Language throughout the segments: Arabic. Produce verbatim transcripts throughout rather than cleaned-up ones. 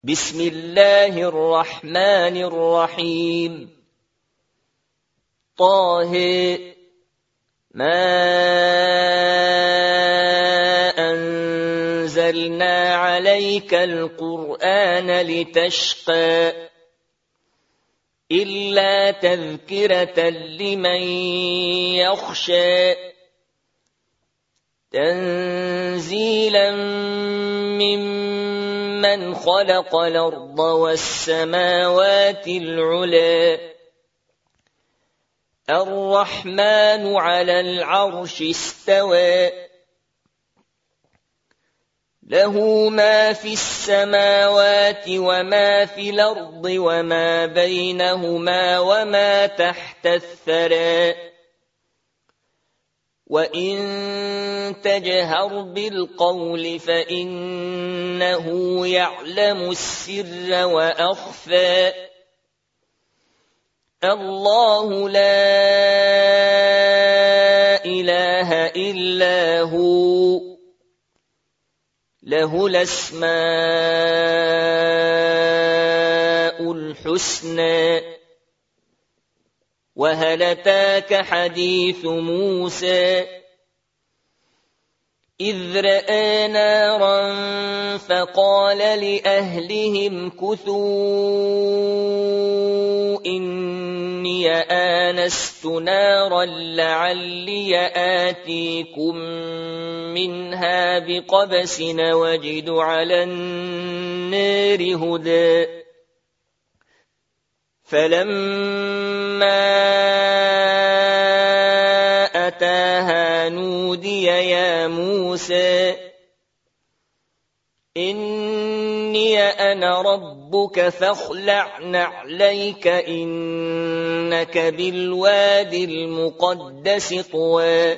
بسم الله الرحمن الرحيم طه ما أنزلنا عليك القرآن لتشقى إلا تذكرة لمن يخشى تنزيلا ممن خلق الأرض والسماوات العلى الرحمن على العرش استوى له ما في السماوات وما في الأرض وما بينهما وما تحت الثرى وإن تجهر بالقول فإنه يعلم السر وأخفى الله لا إله إلا هو له الأسماء الحسنى وهل أتاك حديث موسى إذ رأى نارا فقال لأهلهم كثوا إني آنست نارا لعلي آتيكم منها بقبس وجد على النار هدى فلما أتاها نودي يا موسى إني أنا ربك فاخلع نعليك إنك بالوادي المقدس طوى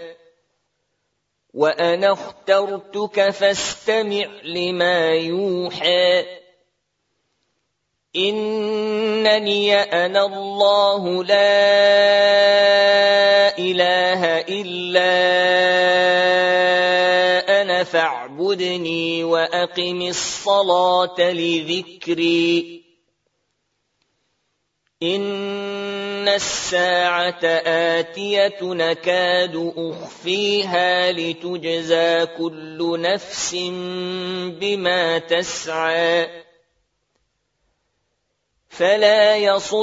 وأنا اخترتك فاستمع لما يوحى إنني أنا الله لا إله إلا أنا فاعبدني وأقم الصلاة لذكري إن الساعة آتية نكاد أخفيها لتجزى كل نفس بما تسعى فلا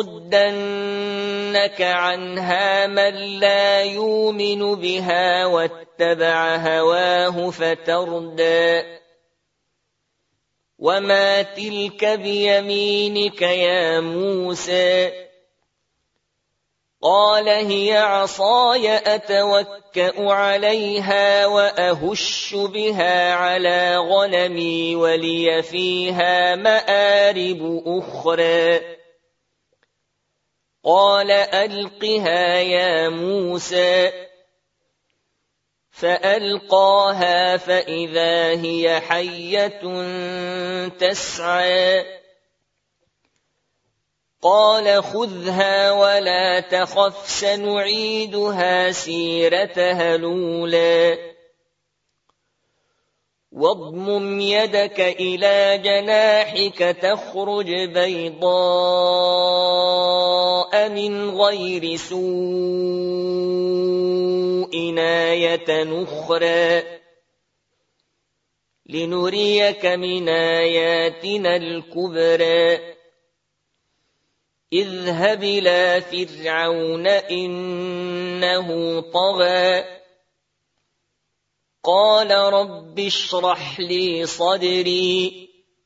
يصدنك عنها من لا يؤمن بها واتبع هواه فتردى وما تلك بيمينك يا موسى قال هي عصاي أتوكأ عليها وأهش بها على غنمي ولي فيها مآرب أخرى قال ألقها يا موسى فألقاها فإذا هي حية تسعى قال خذها ولا تخف سنعيدها سيرتها الأولى واضمم يدك إلى جناحك تخرج بيضاء من غير سوء آية أخرى لنريك من آياتنا الكبرى اذهب إلى فرعون إنه طغى قال رب اشرح لي صدري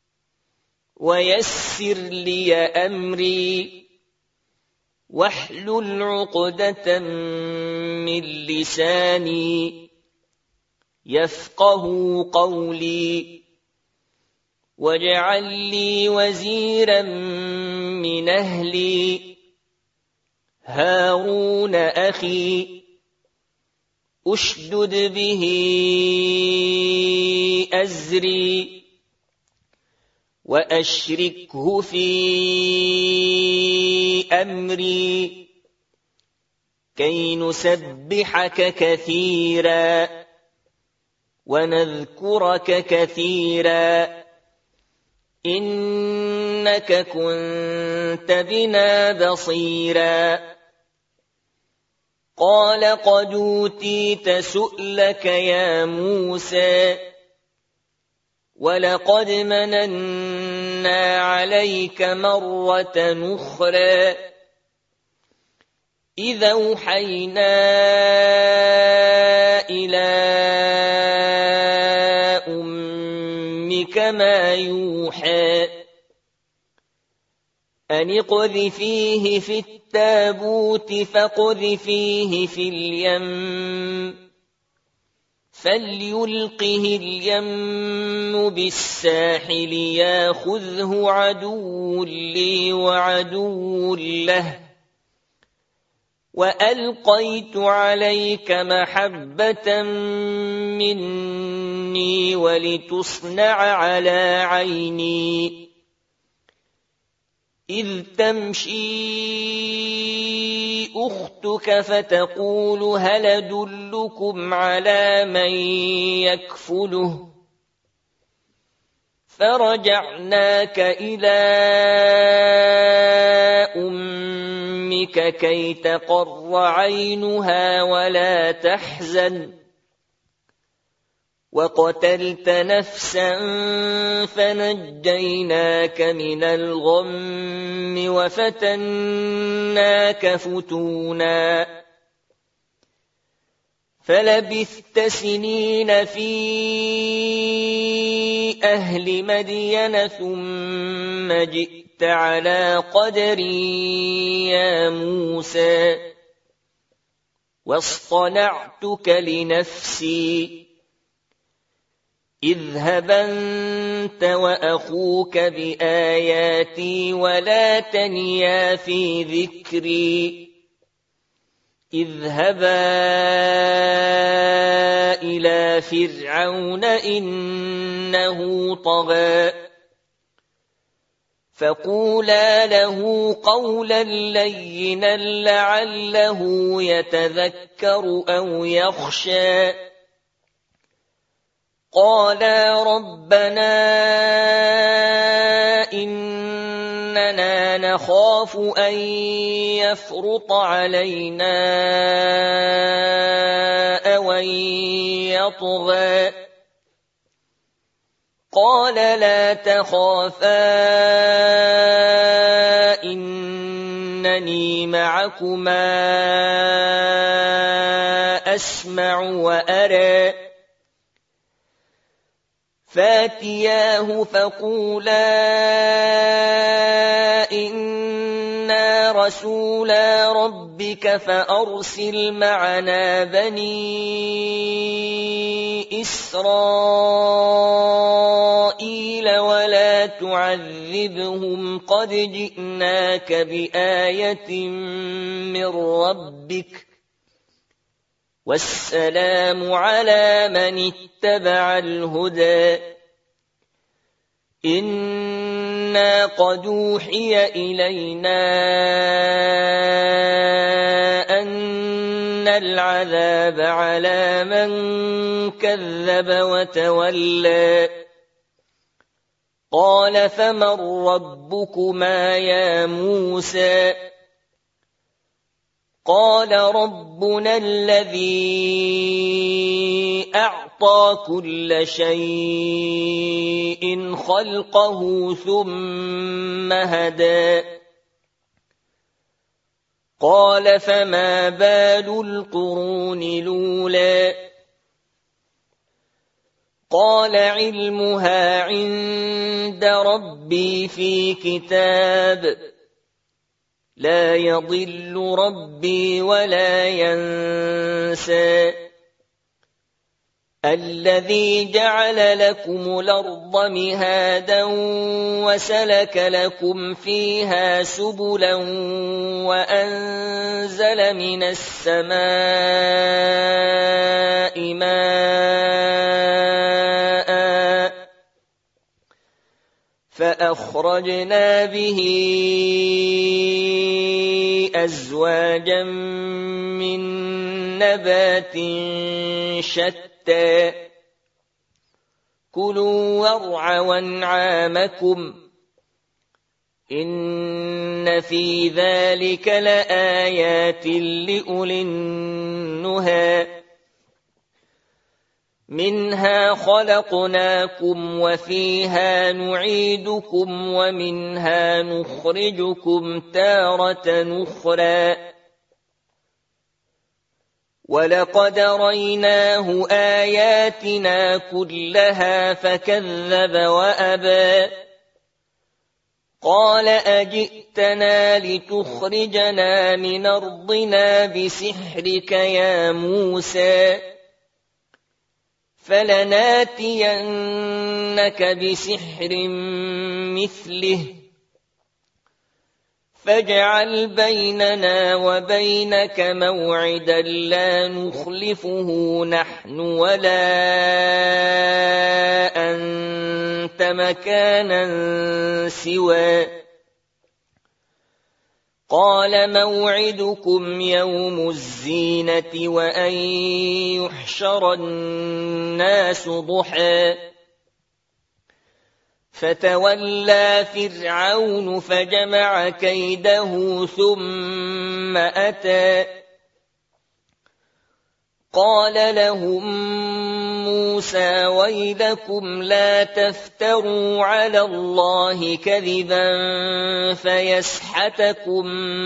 ويسر لي أمري واحلل عقدة من لساني يفقه قولي واجعل لي وزيرا من أهلي هارون أخي أشدد به أزري وأشركه في أمري كي نسبحك كثيرا ونذكرك كثيرا إن إنك كنت بنا بصيرا قال قد أوتيت سؤلك يا موسى ولقد مننا عليك مرة أخرى إذا أوحينا إلى أمك ما يوحى أن اقذفيه في التابوت فاقذفيه في اليم فليلقه اليم بالساحل ياخذه عدو لي وعدو له وألقيت عليك محبة مني ولتصنع على عيني إذ تمشي أختك فتقول هل أدلكم على من يكفله فرجعناك إلى أمك كي تقر عينها ولا تحزن وقتلت نفسا فنجيناك من الغم وفتناك فتونا فلبثت سنين في أهل مدين ثم جئت على قدري يا موسى واصطنعتك لنفسي اذهب أنت وأخوك بآياتي ولا تنيا في ذكري اذهبا إلى فرعون إنه طغى فقولا له قولا لينا لعله يتذكر أو يخشى قالا ربنا إننا نخاف أن يفرط علينا أو أن يطغى قال لا تخافا إنني معكما أسمع وأرى فاتياه فقولا إنا رسولا ربك فأرسل معنا بني إسرائيل ولا تعذبهم قد جئناك بآية من ربك والسلام على من اتبع الهدى إنا قد أوحي إلينا أن العذاب على من كذب وتولى قال فمن ربكما يا موسى قال ربنا الذي أعطى كل شيء خلقه ثم هدى قال فما بال القرون الأولى قال علمها عند ربي في كتاب لا يضل ربي ولا ينسى الذي جعل لكم الأرض مهادا وسلك لكم فيها سبلا وأنزل من السماء ماء فأخرجنا به أزواجا من نبات شتى كلوا وارعوا أنعامكم إن في ذلك لآيات لأولي النهى منها خلقناكم وفيها نعيدكم ومنها نخرجكم تارة أخرى ولقد ريناه آياتنا كلها فكذب وأبى قال أجئتنا لتخرجنا من أرضنا بسحرك يا موسى فلناتينك بسحر مثله فاجعل بيننا وبينك موعدا لا نخلفه نحن ولا أنت مكانا سوى قال موعدكم يوم الزينة وأن يحشر الناس ضحى فتولى فرعون فجمع كيده ثم أتى قال لهم موسى ويلكم لا تفتروا على الله كذبا فيسحتكم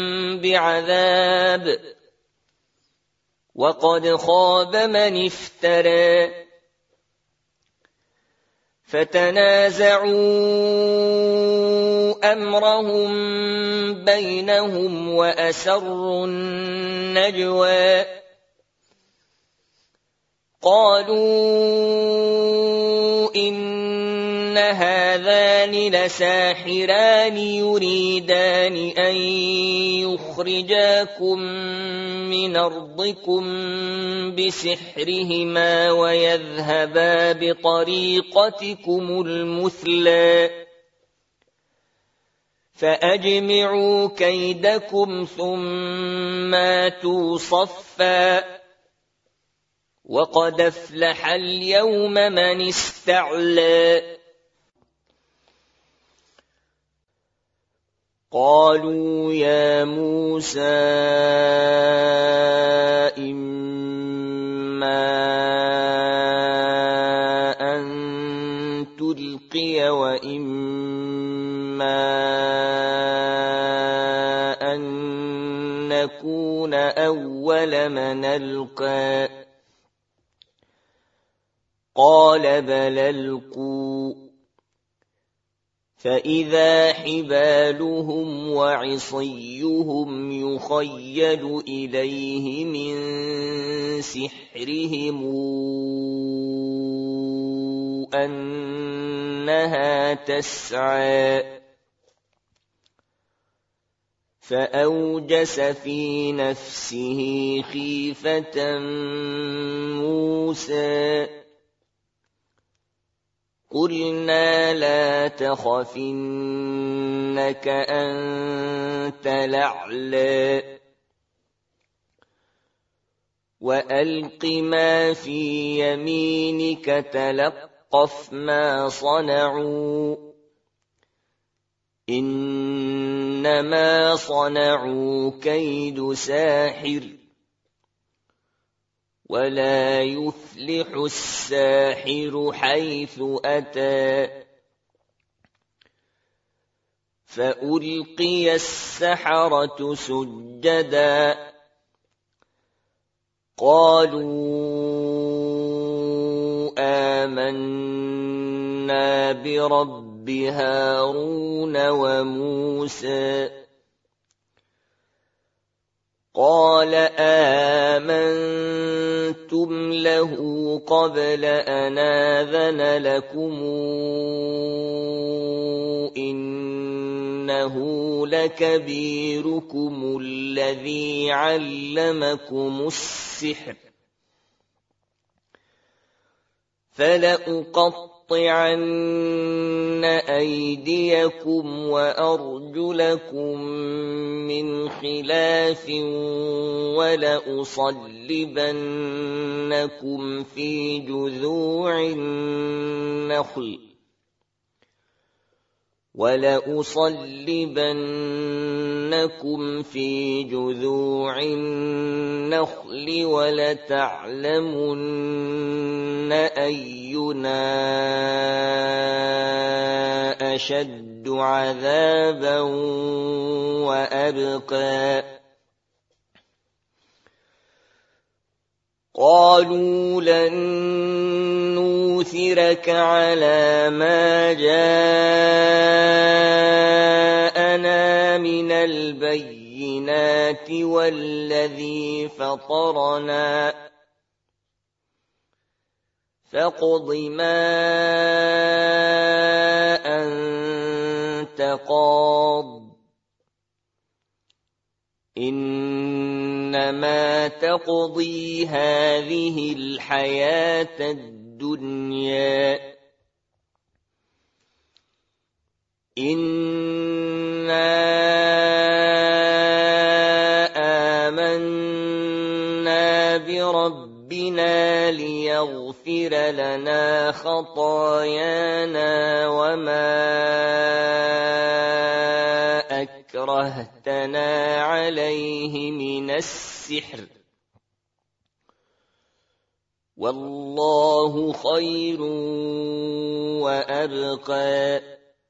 بعذاب وقد خاب من افترى فتنازعوا أمرهم بينهم وأسروا النجوى قالوا إن هذان لساحران يريدان أن يخرجاكم من أرضكم بسحرهما ويذهبا بطريقتكم المثلى فأجمعوا كيدكم ثم آتوا صفا وقد أفلح اليوم من استعلى قالوا يا موسى إما أن تلقي وإما أن نكون أول من ألقى قال بل ألقوا فإذا حبالهم وعصيهم يخيل إليه من سحرهم أنها تسعى فأوجس في نفسه خيفة موسى قلنا لا تخف إنك أنت الأعلى وألق ما في يمينك تلقف ما صنعوا إنما صنعوا كيد ساحر ولا يفلح الساحر حيث أتى فألقي السحرة سجدا قالوا آمنا برب هارون وموسى قال آمنتم له قبل أن آذن لكم إنه لكبيركم الذي علمكم السحر فلأقطعن أيديكم وأرجلكم من خلاف ولأصلبنكم في جذوع النخل وَلَأُصَلِّبَنَّكُمْ فِي جُذُوعِ النَّخْلِ وَلَتَعْلَمُنَّ أَيُّنَا أَشَدُّ عَذَابًا وَأَبْقَىٰ قَالُوا لَن نُّؤْثِرَكَ عَلَىٰ مَا جَاءَنَا مِنَ الْبَيِّنَاتِ وَالَّذِي فَطَرَنَا فَاقْضِ مَا أَنتَ قَاضٍ إِنَّمَا تَقْضِي هَٰذِهِ الْحَيَاةَ الدُّنْيَا إِنَّا آمَنَّا بِرَبِّنَا لِيَغْفِرَ لَنَا خَطَايَانَا وَمَا أَكْرَهْتَنَا عَلَيْهِ مِنَ السِّحْرِ وَاللَّهُ خَيْرٌ وَأَبْقَىٰ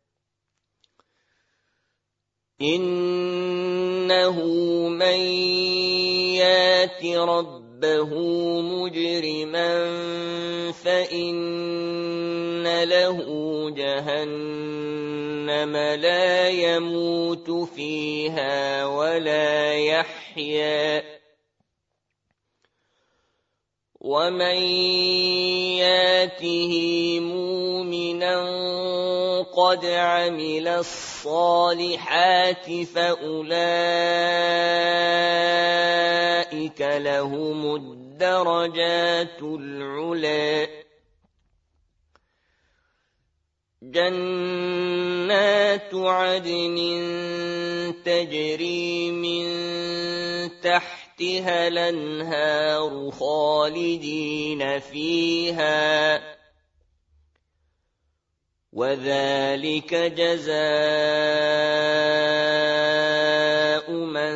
إِنَّهُ مَن يَأْتِ رَبَّهُ مُجْرِمًا فَإِنَّ لَهُ جَهَنَّمَ لَا يَمُوتُ فِيهَا وَلَا يَحْيَىٰ وَمَن يَأْتِهِ مُؤْمِنًا قَدْ عَمِلَ الصَّالِحَاتِ فَأُولَٰئِكَ لَهُمُ الدَّرَجَاتُ الْعُلَىٰ جَنَّاتُ عَدْنٍ تَجْرِي مِن تَحْتِهَا الْأَنْهَارُ خَالِدِينَ فِيهَا وَذَٰلِكَ جَزَاءُ مَن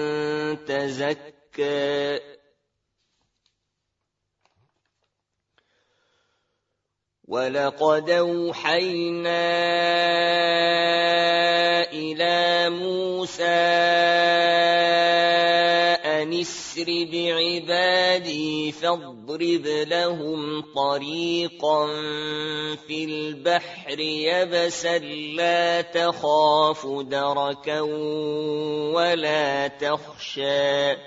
تَزَكَّىٰ وَلَقَدْ أَوْحَيْنَا إِلَىٰ مُوسَىٰ أَنِ اسْرِ بِعِبَادِي فَاضْرِبْ لَهُمْ طَرِيقًا فِي الْبَحْرِ يَبَسًا لَّا تَخَافُ دَرَكًا وَلَا تَخْشَىٰ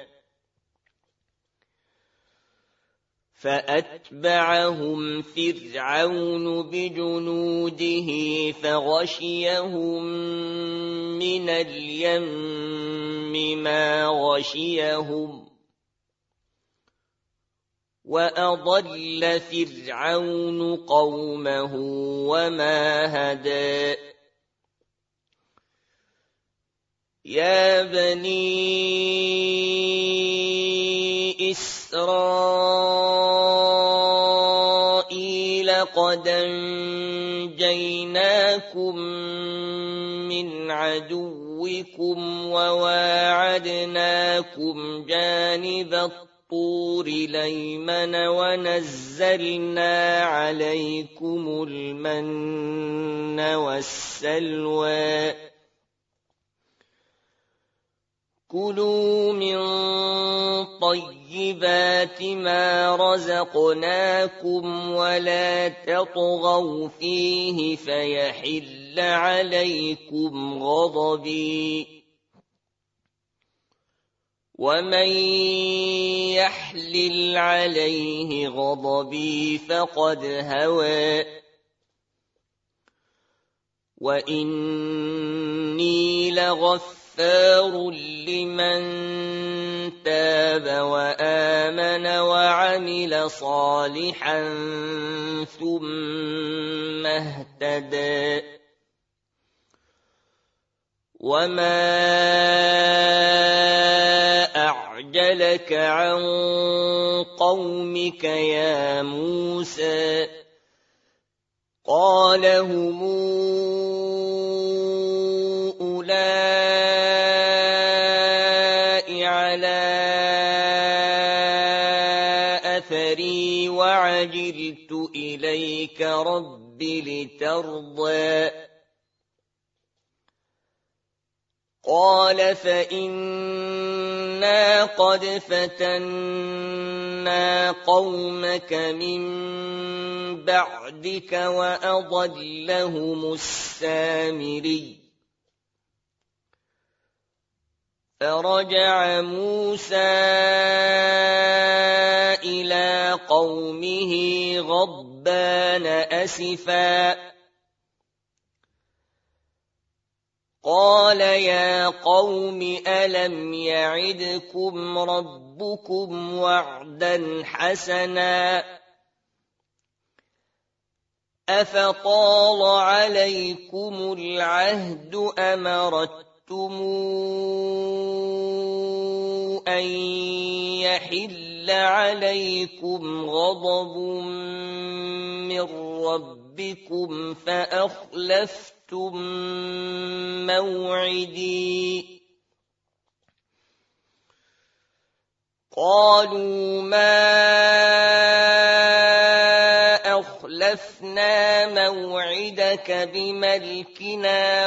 فَأَتْبَعَهُمْ فِرْعَوْنُ بِجُنُودِهِ فَغَشِيَهُم مِّنَ الْيَمِّ مَا غَشِيَهُمْ وَأَضَلَّ فِرْعَوْنُ قَوْمَهُ وَمَا هَدَىٰ يَا بَنِي إِسْرَائِيلَ قَدْ أَنجَيْنَاكُم مِّنْ عَدُوِّكُمْ وَوَاعَدْنَاكُمْ جَانِبَ الطُّورِ الْأَيْمَنَ وَنَزَّلْنَا عَلَيْكُمُ الْمَنَّ وَالسَّلْوَىٰ كُلُوا مِن طَيِّبَاتِ مَا رَزَقْنَاكُمْ وَلَا تَطْغَوْا فِيهِ فَيَحِلَّ عَلَيْكُمْ غَضَبِي وَمَن يَحْلِلْ عَلَيْهِ غَضَبِي فَقَدْ هَوَىٰ وَإِنِّي لَغَفَّارٌ لِّمَن تَابَ وَآمَنَ وَعَمِلَ صَالِحًا ثُمَّ اهْتَدَىٰ وَمَا أَعْجَلَكَ عَن قَوْمِكَ يَا مُوسَىٰ قَالَ هُمْ قومك رب لترضى قال فإنا قد فتنا قومك من بعدك وأضلهم السامري فرجع موسى إلى قومه غضبان أسفا قال يا قوم ألم يعدكم ربكم وعدا حسنا أفطال عليكم العهد أم أردتم أن يحل عليكم غضب من ربكم فأخلفتم موعدي قالوا ما أخلفنا موعدك بملكنا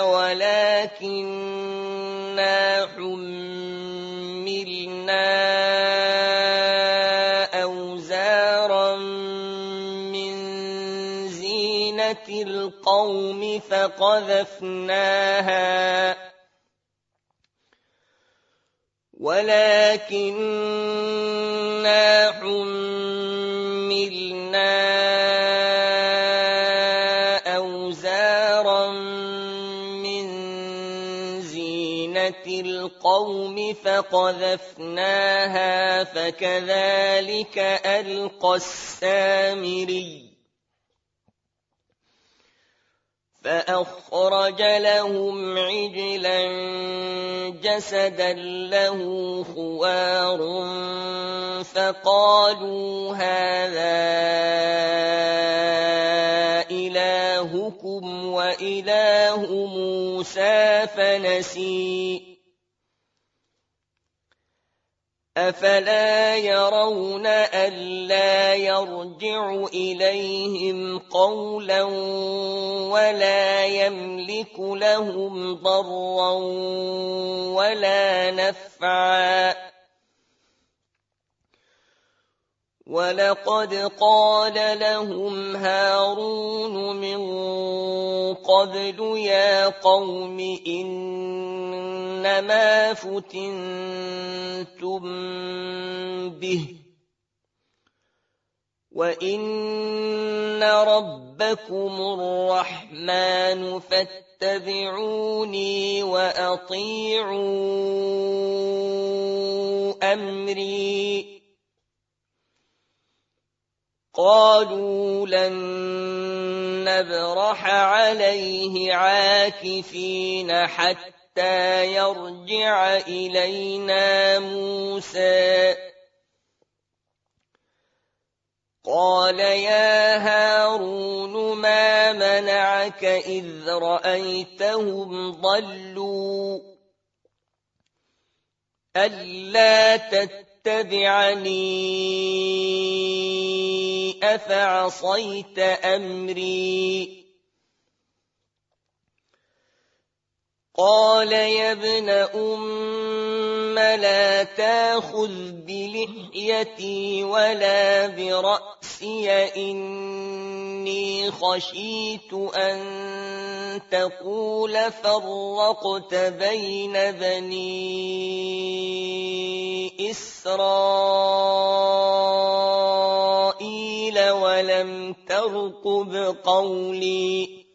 ولكننا حملنا أوزارا من زينة القوم فقذفناها ولكننا حملنا أوزارا من زينة القوم فقذفناها فكذلك ألقى السامري فأخرج لهم عجلا جسدا له خوار فقالوا هذا إلهكم وإله موسى فنسي أفلا يرون ألا يرجع إليهم قولا ولا يملك لهم ضرا ولا نفعا ولقد قال لهم هارون من قبل يا قوم إنما فتنتم به وإن ربكم الرحمن فاتبعوني وأطيعوا أمري قالوا لن نبرح عليه عاكفين حتى يرجع إلينا موسى قال يا هارون ما منعك إذ رأيتهم ضلوا ألا تتبعني أفعصيت أمري قال يا ابن أم لا تأخذ بلحيتي ولا برأسي إني خشيت أن تقول فرقت بين بني إسرائيل ولم ترقب قولي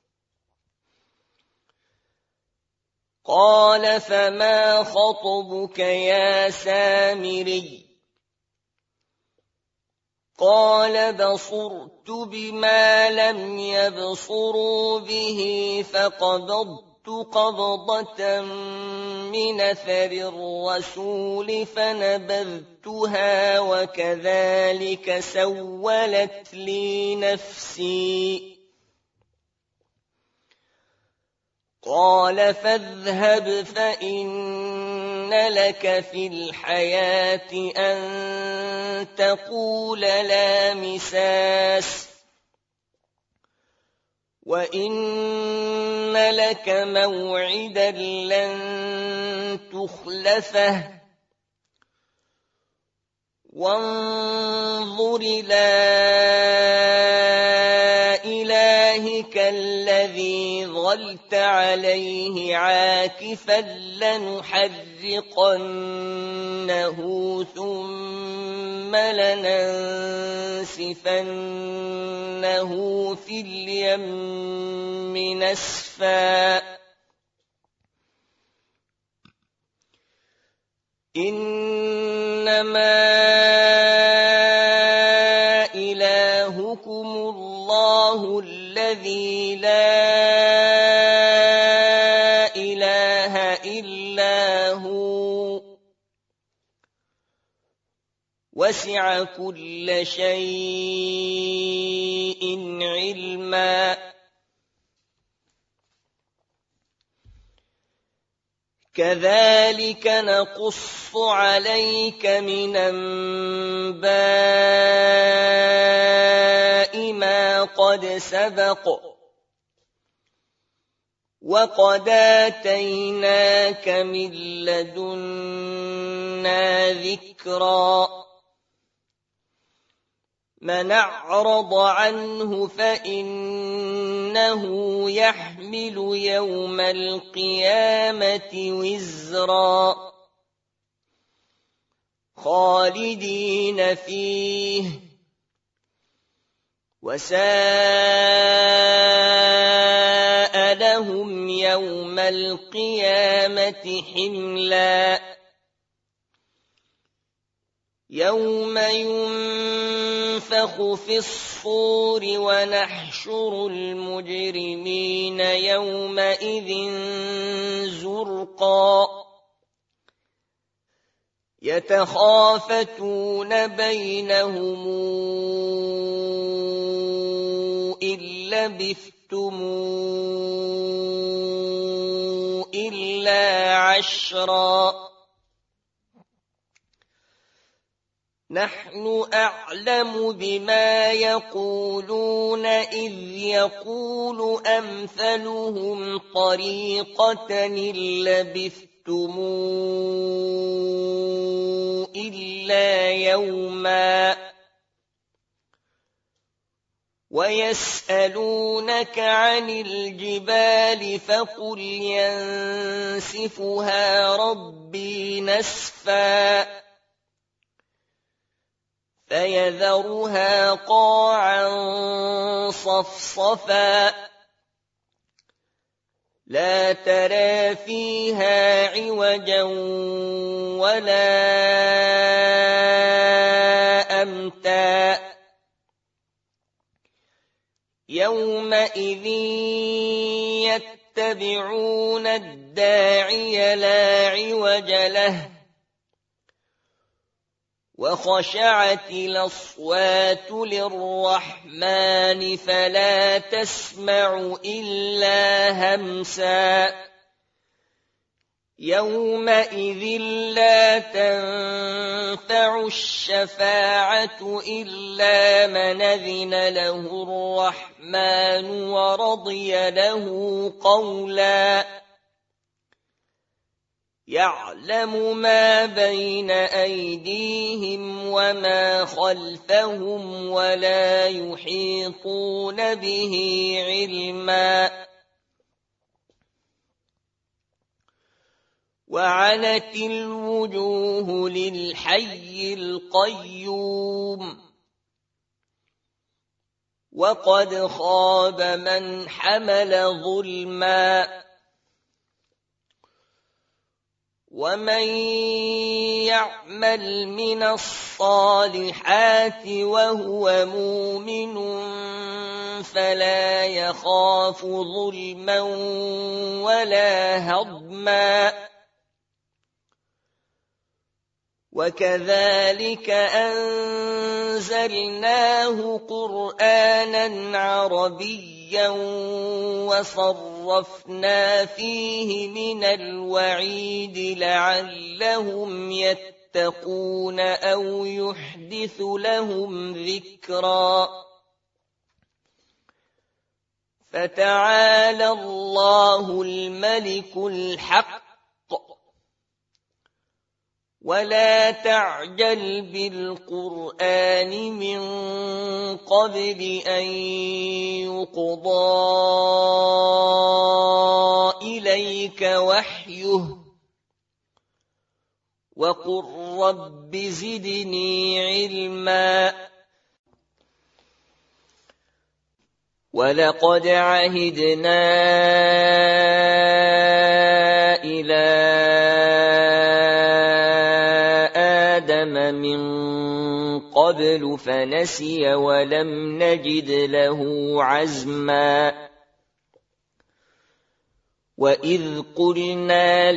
قال فما خطبك يا سامري قال بصرت بما لم يبصروا به فقبضت قبضة من أثر الرسول فنبذتها وكذلك سولت لي نفسي قال فاذهب فإن لك في الحياة أن تقول لا مساس وَإِنَّ لَكَ مَوْعِدًا لَّن تُخْلَفَهُ وَانظُرْ إِلَىٰ إِلَٰهِكَ الَّذِي ظَلْتَ عَلَيْهِ عَاكِفًا لَّنُحَرِّقَنَّهُ ثُمَّ لَنَنسِفَنَّهُ فِي الْيَمِّ نَسْفًا إِنَّمَا إِلَٰهُكُمُ اللَّهُ الَّذِي لَا إِلَٰهَ إِلَّا هُوَ وَسِعَ كُلَّ شَيْءٍ عِلْمًا كَذَٰلِكَ نَقُصُّ عَلَيْكَ مِنْ أَنبَاءِ مَا قَدْ سَبَقَ وَقَدْ آتَيْنَاكَ مِن لَّدُنَّا ذِكْرًا مَّنْ أَعْرَضَ عَنْهُ فَإِنَّهُ يَحْمِلُ يَوْمَ الْقِيَامَةِ وِزْرًا خَالِدِينَ فِيهِ وَسَاءَ لَهُمْ يَوْمَ الْقِيَامَةِ حِمْلًا يَوْمَ يُنفَخُ فِي الصُّورِ وَنَحْشُرُ الْمُجْرِمِينَ يَوْمَئِذٍ زُرْقًا يَتَخَافَتُونَ بَيْنَهُمْ إِن لَّبِثْتُمْ إِلَّا عَشْرًا نَحْنُ أَعْلَمُ بِمَا يَقُولُونَ إِذْ يَقُولُ أَمْثَلُهُمْ طَرِيقَةً إِن لَّبِثْتُمْ إِلَّا يَوْمًا وَيَسْأَلُونَكَ عَنِ الْجِبَالِ فَقُلْ يَنسِفُهَا رَبِّي نَسْفًا فَيَذَرُهَا قَاعًا صَفْصَفًا لَّا تَرَىٰ فِيهَا عِوَجًا وَلَا أَمْتًا يَوْمَئِذٍ يَتَّبِعُونَ الدَّاعِيَ لَا عِوَجَ لَهُ وَخَشَعَتِ الْأَصْوَاتُ لِلرَّحْمَٰنِ فَلَا تَسْمَعُ إِلَّا هَمْسًا يَوْمَئِذٍ لَّا تَنفَعُ الشَّفَاعَةُ إِلَّا مَنْ أَذِنَ لَهُ الرَّحْمَٰنُ وَرَضِيَ لَهُ قَوْلًا يَعْلَمُ مَا بَيْنَ أَيْدِيهِمْ وَمَا خَلْفَهُمْ وَلَا يُحِيطُونَ بِهِ عِلْمًا وَعَنَتِ الْوُجُوهُ لِلْحَيِّ الْقَيُّومِ وَقَدْ خَابَ مَنْ حَمَلَ ظُلْمًا وَمَن يَعْمَلْ مِنَ الصَّالِحَاتِ وَهُوَ مُؤْمِنٌ فَلَا يَخَافُ ظُلْمًا وَلَا هَضْمًا وَكَذَٰلِكَ أَنزَلْنَاهُ قُرْآنًا عَرَبِيًّا وَصَرَّفْنَا فِيهِ مِنَ الْوَعِيدِ لَعَلَّهُمْ يَتَّقُونَ أَوْ يُحْدِثُ لَهُمْ ذِكْرًا فتعالى الله الملك الحق ولا تعجل بالقرآن من قبل أن يقضى إليك وحيه وقل رب زدني علما ولقد عهدنا إلى آدم من قبل فنسي ولم نجد له عزما وإذ قلنا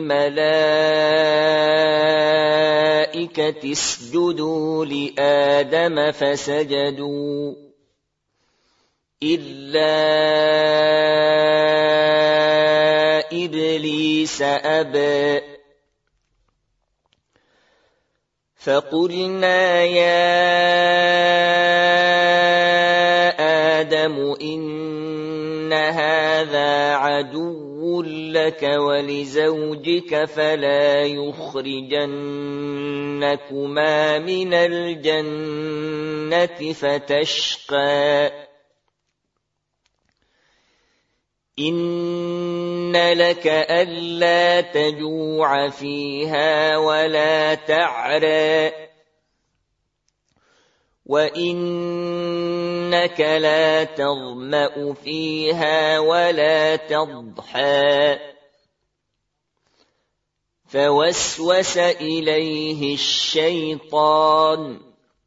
للملائكة اسجدوا لآدم فسجدوا إلا إبليس أبى فقلنا يا آدم إن هذا عدو لك ولزوجك فلا يخرجنكما من الجنة فتشقى إن لك ألا تجوع فيها ولا تعرى وإنك لا تظمأ فيها ولا تضحى فوسوس إليه الشيطان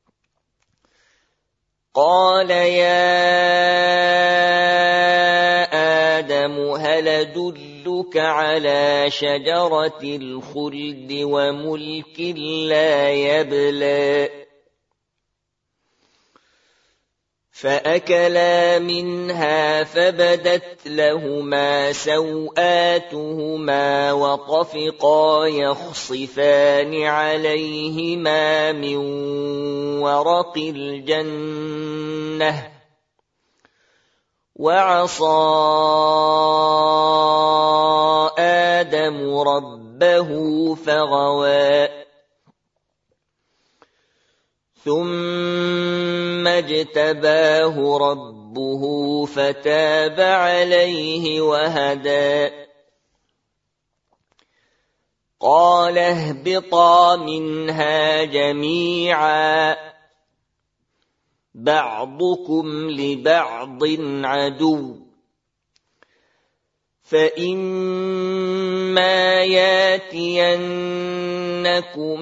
قال يا آدم هل أدلك على شجرة الخلد وملك لا يبلى فأكلا منها فبدت لهما سوآتهما وطفقا يخصفان عليهما من ورق الجنة وعصى آدم ربه فغوى ثم اجتباه ربه فتاب عليه وهدى قال اهبطا منها جميعا بعضكم لبعض عدو فإما ياتينكم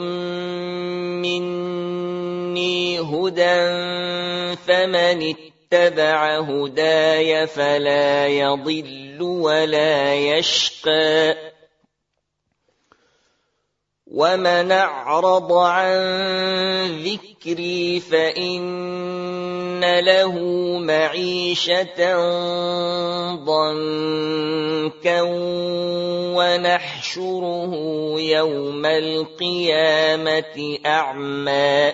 مني هدى فمن اتبع هداي فلا يضل ولا يشقى ومن أعرض عن ذكري فإن له معيشة ضنكا ونحشره يوم القيامة أعمى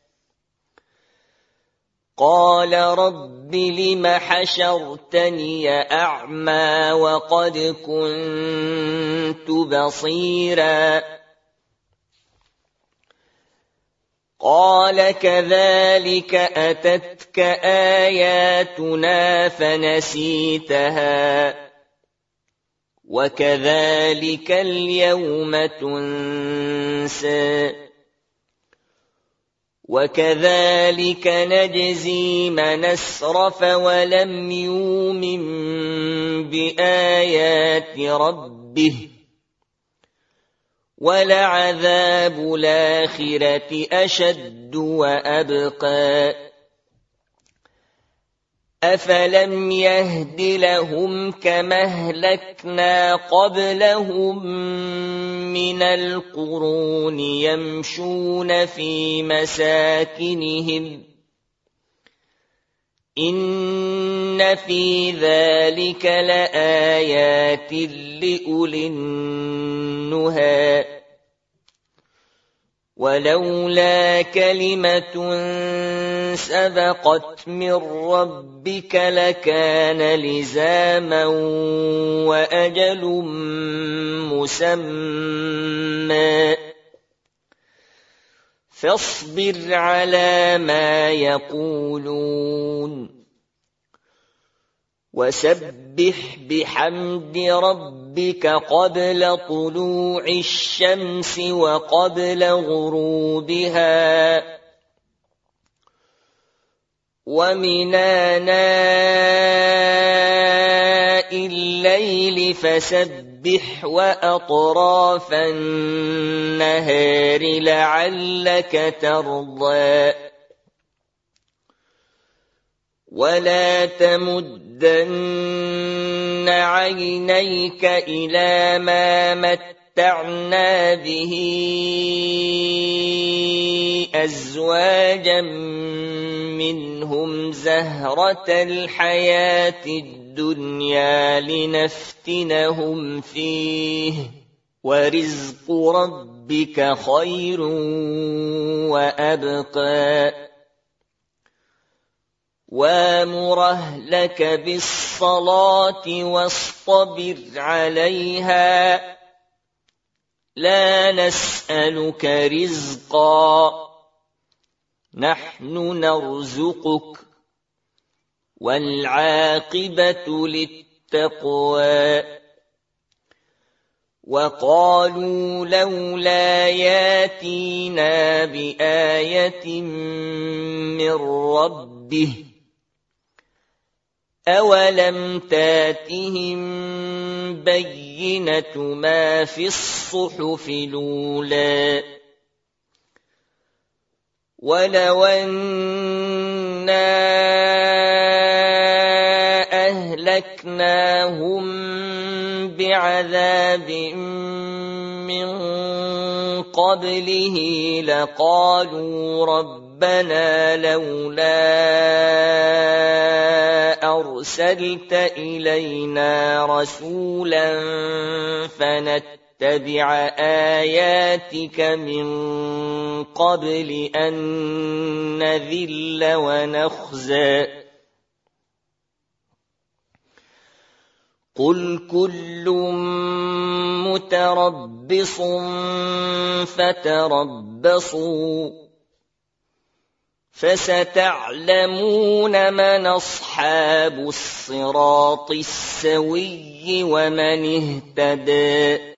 قال رب لم حشرتني أعمى وقد كنت بصيرا قال كذلك أتتك آياتنا فنسيتها وكذلك اليوم تنسى وكذلك نجزي من أسرف ولم يؤمن بآيات ربه ولعذاب الآخرة أشد وأبقى أفلم يهد لهم كما أهلكنا قبلهم من القرون يمشون في مساكنهم إن في ذلك لآيات لأولي النهى ولولا كلمة سبقت من ربك لكان لزاما وأجل مسمى فاصبر على ما يقولون وسبح بحمد ربك قبل طلوع الشمس وقبل غروبها ومن آناء الليل فسبح وأطراف النهار لعلك ترضى ولا تمدن عينيك إلى ما متعنا به أزواجا منهم زهرة الحياة الدنيا لنفتنهم فيه ورزق ربك خير وأبقى وامر أهلك بالصلاة واصطبر عليها لا نسألك رزقا نحن نرزقك والعاقبة للتقوى وقالوا لولا ياتينا بآية من ربه أولم تاتهم بينة ما في الصحف الأولى ولو أنا أهلكناهم بعذاب من قبله لقالوا ربنا لولا أرسلت إلينا رسولا فنتبع آياتك من قبل أن نذل ونخزى قل كل متربص فتربصوا فستعلمون من أصحاب الصراط السوي ومن اهتدى